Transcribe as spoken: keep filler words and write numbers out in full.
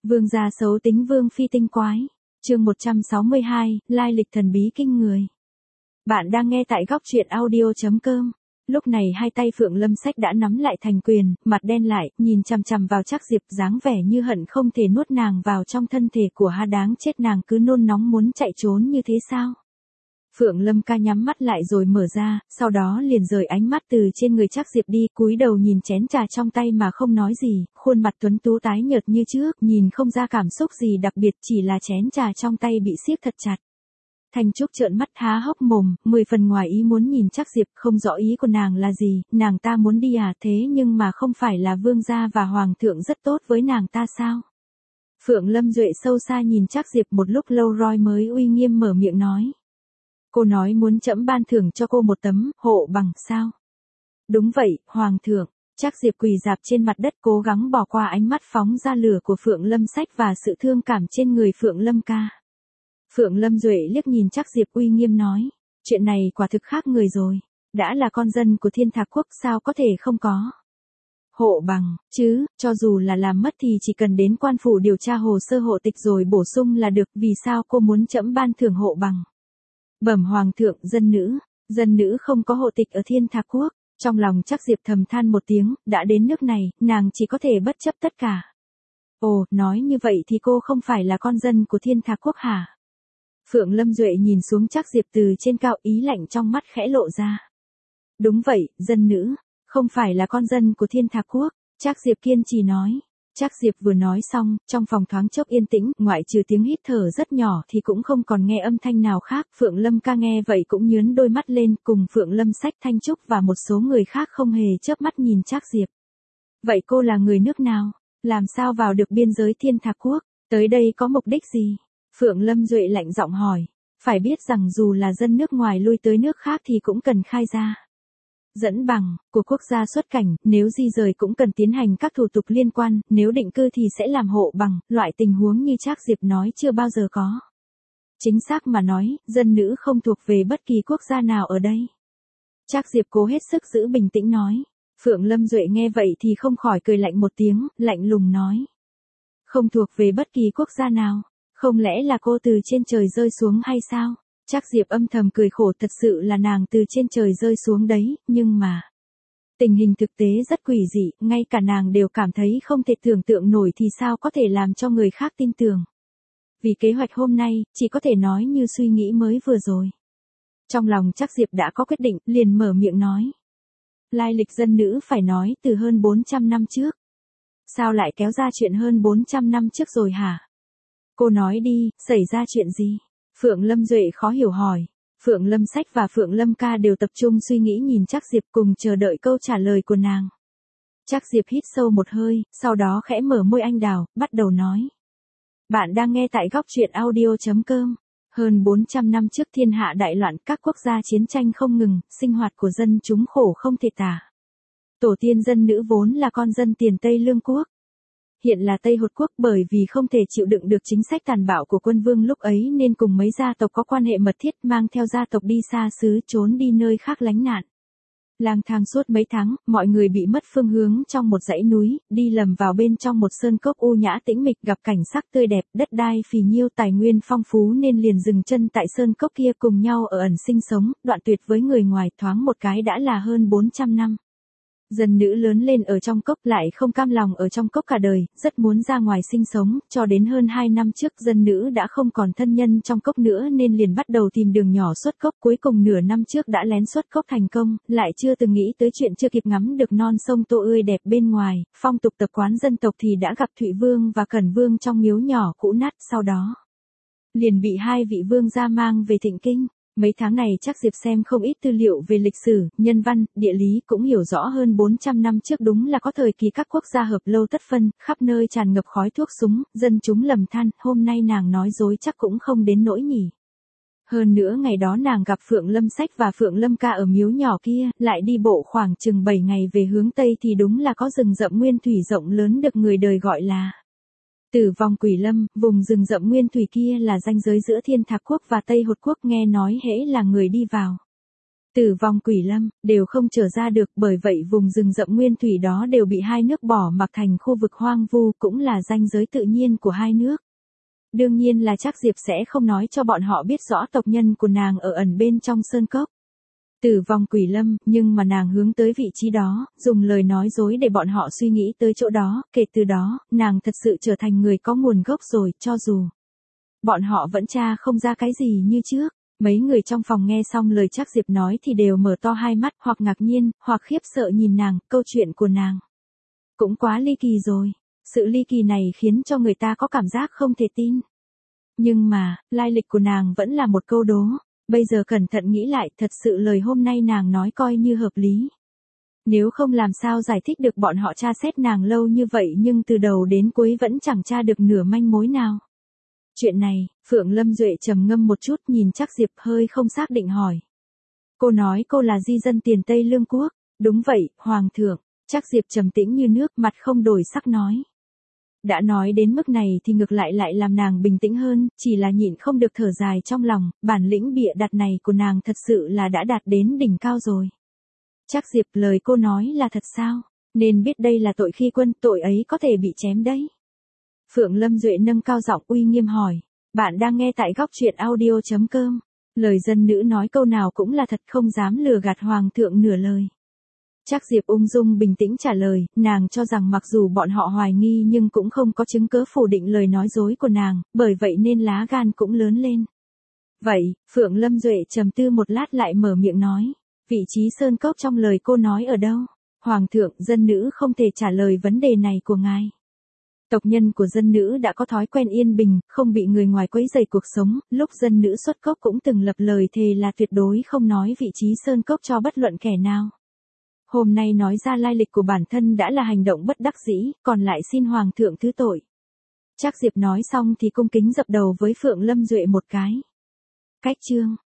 Vương gia xấu tính vương phi tinh quái. Chương một trăm sáu mươi hai, lai lịch thần bí kinh người. Bạn đang nghe tại góc truyện audio chấm com. Lúc này hai tay Phượng Lâm Sách đã nắm lại thành quyền, mặt đen lại, nhìn chằm chằm vào Trác Diệp, dáng vẻ như hận không thể nuốt nàng vào trong thân thể của ha, đáng chết, nàng cứ nôn nóng muốn chạy trốn như thế sao? Phượng Lâm ca nhắm mắt lại rồi mở ra, sau đó liền rời ánh mắt từ trên người Trác Diệp đi, cúi đầu nhìn chén trà trong tay mà không nói gì, khuôn mặt tuấn tú tái nhợt như trước, nhìn không ra cảm xúc gì đặc biệt, chỉ là chén trà trong tay bị siết thật chặt. Thanh Trúc trợn mắt há hốc mồm, mười phần ngoài ý muốn nhìn Trác Diệp, không rõ ý của nàng là gì, nàng ta muốn đi à, thế nhưng mà không phải là vương gia và hoàng thượng rất tốt với nàng ta sao? Phượng Lâm Duệ sâu xa nhìn Trác Diệp một lúc lâu rồi mới uy nghiêm mở miệng nói. Cô nói muốn trẫm ban thưởng cho cô một tấm hộ bằng sao? Đúng vậy, hoàng thượng. Trác Diệp quỳ rạp trên mặt đất cố gắng bỏ qua ánh mắt phóng ra lửa của Phượng Lâm Sách và sự thương cảm trên người Phượng Lâm ca. Phượng Lâm Duệ liếc nhìn Trác Diệp uy nghiêm nói, chuyện này quả thực khác người rồi, đã là con dân của Thiên Thạc Quốc sao có thể không có. Hộ bằng, chứ, cho dù là làm mất thì chỉ cần đến quan phủ điều tra hồ sơ hộ tịch rồi bổ sung là được, vì sao cô muốn trẫm ban thưởng hộ bằng? Bẩm hoàng thượng, dân nữ, dân nữ không có hộ tịch ở Thiên Thạc Quốc. Trong lòng Trác Diệp thầm than một tiếng, đã đến nước này, nàng chỉ có thể bất chấp tất cả. Ồ, nói như vậy thì cô không phải là con dân của Thiên Thạc Quốc hả? Phượng Lâm Duệ nhìn xuống Trác Diệp từ trên cao, ý lạnh trong mắt khẽ lộ ra. Đúng vậy, dân nữ, không phải là con dân của Thiên Thạc Quốc, Trác Diệp kiên trì nói. Trác Diệp vừa nói xong, trong phòng thoáng chốc yên tĩnh, ngoại trừ tiếng hít thở rất nhỏ thì cũng không còn nghe âm thanh nào khác. Phượng Lâm ca nghe vậy cũng nhướng đôi mắt lên, cùng Phượng Lâm Sách, Thanh Trúc và một số người khác không hề chớp mắt nhìn Trác Diệp. Vậy cô là người nước nào? Làm sao vào được biên giới Thiên Thạc Quốc? Tới đây có mục đích gì? Phượng Lâm Duệ lạnh giọng hỏi. Phải biết rằng dù là dân nước ngoài lui tới nước khác thì cũng cần khai ra dẫn bằng của quốc gia xuất cảnh, nếu di rời cũng cần tiến hành các thủ tục liên quan, nếu định cư thì sẽ làm hộ bằng, loại tình huống như Trác Diệp nói chưa bao giờ có. Chính xác mà nói, dân nữ không thuộc về bất kỳ quốc gia nào ở đây. Trác Diệp cố hết sức giữ bình tĩnh nói. Phượng Lâm Duệ nghe vậy thì không khỏi cười lạnh một tiếng, lạnh lùng nói. Không thuộc về bất kỳ quốc gia nào, không lẽ là cô từ trên trời rơi xuống hay sao? Trác Diệp âm thầm cười khổ, thật sự là nàng từ trên trời rơi xuống đấy, nhưng mà tình hình thực tế rất quỷ dị, ngay cả nàng đều cảm thấy không thể tưởng tượng nổi thì sao có thể làm cho người khác tin tưởng. Vì kế hoạch hôm nay, chỉ có thể nói như suy nghĩ mới vừa rồi. Trong lòng Trác Diệp đã có quyết định, liền mở miệng nói. Lai lịch dân nữ phải nói từ hơn bốn trăm năm trước. Sao lại kéo ra chuyện hơn bốn trăm năm trước rồi hả? Cô nói đi, xảy ra chuyện gì? Phượng Lâm Duệ khó hiểu hỏi. Phượng Lâm Sách và Phượng Lâm ca đều tập trung suy nghĩ nhìn Trác Diệp cùng chờ đợi câu trả lời của nàng. Trác Diệp hít sâu một hơi, sau đó khẽ mở môi anh đào, bắt đầu nói. Bạn đang nghe tại góc truyện audio chấm com. Hơn bốn trăm năm trước thiên hạ đại loạn, các quốc gia chiến tranh không ngừng, sinh hoạt của dân chúng khổ không thể tả. Tổ tiên dân nữ vốn là con dân tiền Tây Lương Quốc. Hiện là Tây Hột Quốc, bởi vì không thể chịu đựng được chính sách tàn bạo của quân vương lúc ấy nên cùng mấy gia tộc có quan hệ mật thiết mang theo gia tộc đi xa xứ, trốn đi nơi khác lánh nạn. Lang thang suốt mấy tháng, mọi người bị mất phương hướng trong một dãy núi, đi lầm vào bên trong một sơn cốc u nhã tĩnh mịch, gặp cảnh sắc tươi đẹp, đất đai phì nhiêu, tài nguyên phong phú nên liền dừng chân tại sơn cốc kia cùng nhau ở ẩn sinh sống, đoạn tuyệt với người ngoài, thoáng một cái đã là hơn bốn trăm năm. Dân nữ lớn lên ở trong cốc lại không cam lòng ở trong cốc cả đời, rất muốn ra ngoài sinh sống, cho đến hơn hai năm trước dân nữ đã không còn thân nhân trong cốc nữa nên liền bắt đầu tìm đường nhỏ xuất cốc, cuối cùng nửa năm trước đã lén xuất cốc thành công, lại chưa từng nghĩ tới chuyện chưa kịp ngắm được non sông Tô ươi đẹp bên ngoài, phong tục tập quán dân tộc thì đã gặp Thụy Vương và Cẩn Vương trong miếu nhỏ cũ nát, sau đó liền bị hai vị vương gia mang về Thịnh Kinh. Mấy tháng này Trác Diệp xem không ít tư liệu về lịch sử, nhân văn, địa lý, cũng hiểu rõ hơn bốn trăm năm trước đúng là có thời kỳ các quốc gia hợp lâu tất phân, khắp nơi tràn ngập khói thuốc súng, dân chúng lầm than, hôm nay nàng nói dối chắc cũng không đến nỗi nhỉ. Hơn nữa ngày đó nàng gặp Phượng Lâm Sách và Phượng Lâm ca ở miếu nhỏ kia, lại đi bộ khoảng chừng bảy ngày về hướng Tây thì đúng là có rừng rậm nguyên thủy rộng lớn được người đời gọi là Tử Vong Quỷ Lâm. Vùng rừng rậm nguyên thủy kia là ranh giới giữa Thiên Thạc Quốc và Tây Hột Quốc, nghe nói hễ là người đi vào Tử vong Quỷ Lâm, đều không trở ra được, bởi vậy vùng rừng rậm nguyên thủy đó đều bị hai nước bỏ mặc thành khu vực hoang vu, cũng là ranh giới tự nhiên của hai nước. Đương nhiên là Trác Diệp sẽ không nói cho bọn họ biết rõ tộc nhân của nàng ở ẩn bên trong sơn cốc. Tử vong Quỷ Lâm, nhưng mà nàng hướng tới vị trí đó, dùng lời nói dối để bọn họ suy nghĩ tới chỗ đó, kể từ đó, nàng thật sự trở thành người có nguồn gốc rồi, cho dù bọn họ vẫn tra không ra cái gì như trước. Mấy người trong phòng nghe xong lời Trác Diệp nói thì đều mở to hai mắt, hoặc ngạc nhiên, hoặc khiếp sợ nhìn nàng, câu chuyện của nàng cũng quá ly kỳ rồi. Sự ly kỳ này khiến cho người ta có cảm giác không thể tin. Nhưng mà, lai lịch của nàng vẫn là một câu đố. Bây giờ cẩn thận nghĩ lại, thật sự lời hôm nay nàng nói coi như hợp lý. Nếu không làm sao giải thích được bọn họ tra xét nàng lâu như vậy nhưng từ đầu đến cuối vẫn chẳng tra được nửa manh mối nào. Chuyện này, Phượng Lâm Duệ trầm ngâm một chút nhìn Trác Diệp hơi không xác định hỏi. Cô nói cô là di dân tiền Tây Lương Quốc. Đúng vậy, Hoàng thượng. Trác Diệp trầm tĩnh như nước, mặt không đổi sắc nói. Đã nói đến mức này thì ngược lại lại làm nàng bình tĩnh hơn, chỉ là nhịn không được thở dài trong lòng, bản lĩnh bịa đặt này của nàng thật sự là đã đạt đến đỉnh cao rồi. Trác Diệp, lời cô nói là thật sao? Nên biết đây là tội khi quân, tội ấy có thể bị chém đấy. Phượng Lâm Duệ nâng cao giọng uy nghiêm hỏi. Bạn đang nghe tại góc truyện audio chấm com. Lời dân nữ nói câu nào cũng là thật, không dám lừa gạt hoàng thượng nửa lời. Trác Diệp ung dung bình tĩnh trả lời, nàng cho rằng mặc dù bọn họ hoài nghi nhưng cũng không có chứng cớ phủ định lời nói dối của nàng, bởi vậy nên lá gan cũng lớn lên. Vậy, Phượng Lâm Duệ trầm tư một lát lại mở miệng nói, vị trí sơn cốc trong lời cô nói ở đâu? Hoàng thượng, dân nữ không thể trả lời vấn đề này của ngài. Tộc nhân của dân nữ đã có thói quen yên bình, không bị người ngoài quấy rầy cuộc sống, lúc dân nữ xuất cốc cũng từng lập lời thề là tuyệt đối không nói vị trí sơn cốc cho bất luận kẻ nào. Hôm nay nói ra lai lịch của bản thân đã là hành động bất đắc dĩ, còn lại xin Hoàng thượng thứ tội. Trác Diệp nói xong thì cung kính dập đầu với Phượng Lâm Duệ một cái. Cách chương